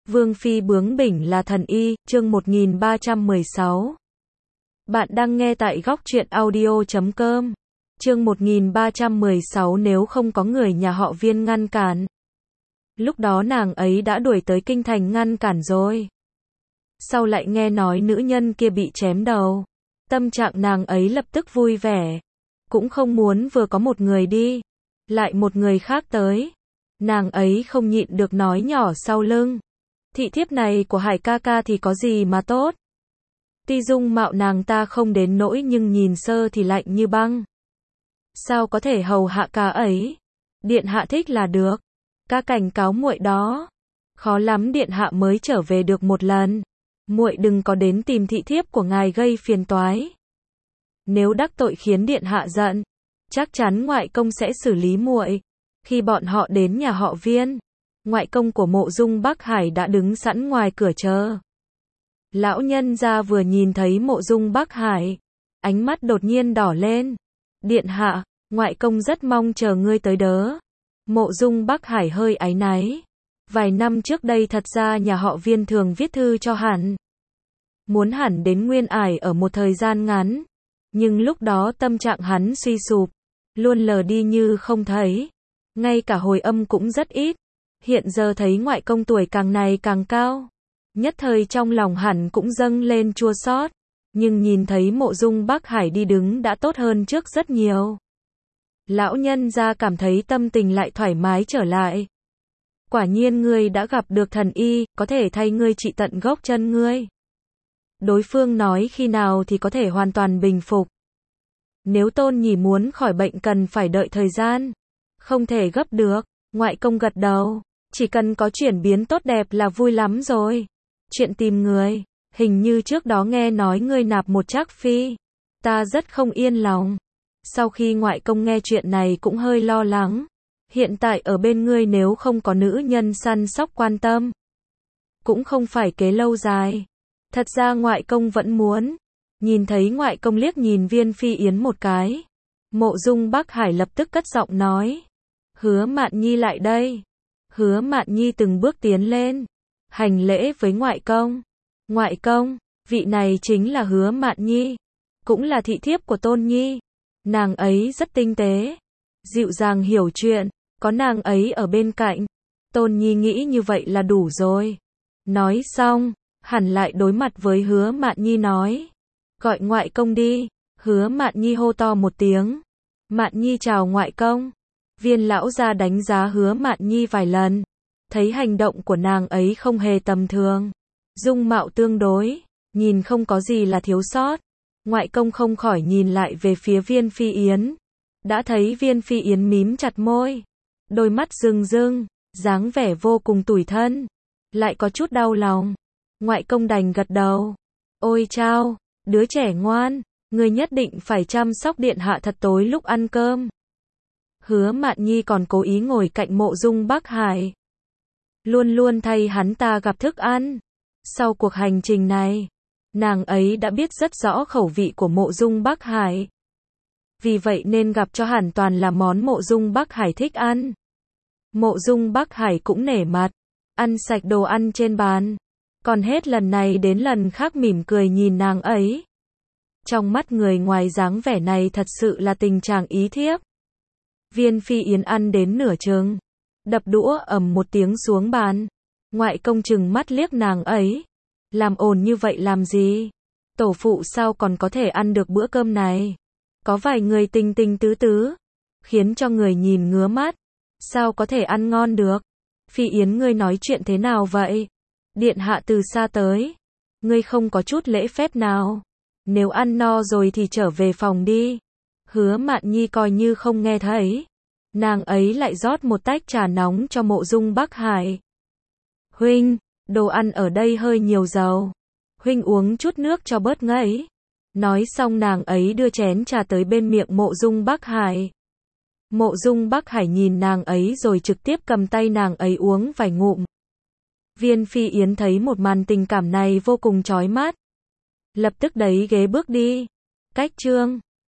Vương phi bướng bỉnh là thần y, chương 1316. Bạn đang nghe tại góc truyện audio.com. Chương 1316 nếu không có người nhà họ Viên ngăn cản. Lúc đó nàng ấy đã đuổi tới kinh thành ngăn cản rồi. Sau lại nghe nói nữ nhân kia bị chém đầu. Tâm trạng nàng ấy lập tức vui vẻ. Cũng không muốn vừa có một người đi, lại một người khác tới. Nàng ấy không nhịn được nói nhỏ sau lưng. Thị thiếp này của Hải ca ca thì có gì mà tốt. Tuy dung mạo nàng ta không đến nỗi nhưng nhìn sơ thì lạnh như băng. Sao có thể hầu hạ ca ấy? Điện hạ thích là được. Ca cảnh cáo muội đó. Khó lắm điện hạ mới trở về được một lần. Muội đừng có đến tìm thị thiếp của ngài gây phiền toái. Nếu đắc tội khiến điện hạ giận, chắc chắn ngoại công sẽ xử lý muội. Khi bọn họ đến nhà họ Viên, ngoại công của Mộ Dung Bắc Hải đã đứng sẵn ngoài cửa chờ. Lão nhân gia vừa nhìn thấy Mộ Dung Bắc Hải, ánh mắt đột nhiên đỏ lên. Điện hạ, ngoại công rất mong chờ ngươi tới đỡ. Mộ Dung Bắc Hải hơi áy náy. Vài năm trước đây thật ra nhà họ Viên thường viết thư cho hắn. Muốn hắn đến Nguyên Ải ở một thời gian ngắn. Nhưng lúc đó tâm trạng hắn suy sụp, luôn lờ đi như không thấy. Ngay cả hồi âm cũng rất ít. Hiện giờ thấy ngoại công tuổi càng ngày càng cao. Nhất thời trong lòng hẳn cũng dâng lên chua xót. Nhưng nhìn thấy Mộ Dung Bắc Hải đi đứng đã tốt hơn trước rất nhiều. Lão nhân gia cảm thấy tâm tình lại thoải mái trở lại. Quả nhiên ngươi đã gặp được thần y, có thể thay ngươi trị tận gốc chân ngươi. Đối phương nói khi nào thì có thể hoàn toàn bình phục. Nếu Tôn Nhỉ muốn khỏi bệnh cần phải đợi thời gian. Không thể gấp được. Ngoại công gật đầu. Chỉ cần có chuyển biến tốt đẹp là vui lắm rồi. Chuyện tìm người. Hình như trước đó nghe nói ngươi nạp một trác phi. Ta rất không yên lòng. Sau khi ngoại công nghe chuyện này cũng hơi lo lắng. Hiện tại ở bên ngươi nếu không có nữ nhân săn sóc quan tâm. Cũng không phải kế lâu dài. Thật ra ngoại công vẫn muốn. Nhìn thấy ngoại công liếc nhìn Viên Phi Yến một cái. Mộ Dung Bắc Hải lập tức cất giọng nói. Hứa Mạn Nhi lại đây. Hứa Mạn Nhi từng bước tiến lên. Hành lễ với ngoại công. Ngoại công, vị này chính là Hứa Mạn Nhi. Cũng là thị thiếp của Tôn Nhi. Nàng ấy rất tinh tế. Dịu dàng hiểu chuyện. Có nàng ấy ở bên cạnh. Tôn Nhi nghĩ như vậy là đủ rồi. Nói xong, hẳn lại đối mặt với Hứa Mạn Nhi nói. Gọi ngoại công đi. Hứa Mạn Nhi hô to một tiếng. Mạn Nhi chào ngoại công. Viên lão gia đánh giá Hứa Mạn Nhi vài lần. Thấy hành động của nàng ấy không hề tầm thường. Dung mạo tương đối. Nhìn không có gì là thiếu sót. Ngoại công không khỏi nhìn lại về phía Viên Phi Yến. Đã thấy Viên Phi Yến mím chặt môi. Đôi mắt rưng rưng. Dáng vẻ vô cùng tủi thân. Lại có chút đau lòng. Ngoại công đành gật đầu. Ôi chao, đứa trẻ ngoan. Ngươi nhất định phải chăm sóc điện hạ thật tối lúc ăn cơm. Hứa Mạn Nhi còn cố ý ngồi cạnh Mộ Dung Bắc Hải. Luôn luôn thay hắn ta gặp thức ăn. Sau cuộc hành trình này, nàng ấy đã biết rất rõ khẩu vị của Mộ Dung Bắc Hải. Vì vậy nên gặp cho hẳn toàn là món Mộ Dung Bắc Hải thích ăn. Mộ Dung Bắc Hải cũng nể mặt. Ăn sạch đồ ăn trên bàn. Còn hết lần này đến lần khác mỉm cười nhìn nàng ấy. Trong mắt người ngoài dáng vẻ này thật sự là tình trạng ý thiếp. Viên Phi Yến ăn đến nửa chừng. Đập đũa ầm một tiếng xuống bàn. Ngoại công chừng mắt liếc nàng ấy. Làm ồn như vậy làm gì? Tổ phụ sao còn có thể ăn được bữa cơm này? Có vài người tinh tinh tứ tứ. Khiến cho người nhìn ngứa mắt. Sao có thể ăn ngon được? Phi Yến ngươi nói chuyện thế nào vậy? Điện hạ từ xa tới. Ngươi không có chút lễ phép nào. Nếu ăn no rồi thì trở về phòng đi. Hứa Mạn Nhi coi như không nghe thấy. Nàng ấy lại rót một tách trà nóng cho Mộ Dung Bắc Hải. Huynh, đồ ăn ở đây hơi nhiều dầu. Huynh uống chút nước cho bớt ngấy. Nói xong nàng ấy đưa chén trà tới bên miệng Mộ Dung Bắc Hải. Mộ Dung Bắc Hải nhìn nàng ấy rồi trực tiếp cầm tay nàng ấy uống vài ngụm. Viên Phi Yến thấy một màn tình cảm này vô cùng chói mắt. Lập tức đẩy ghế bước đi. Cách chương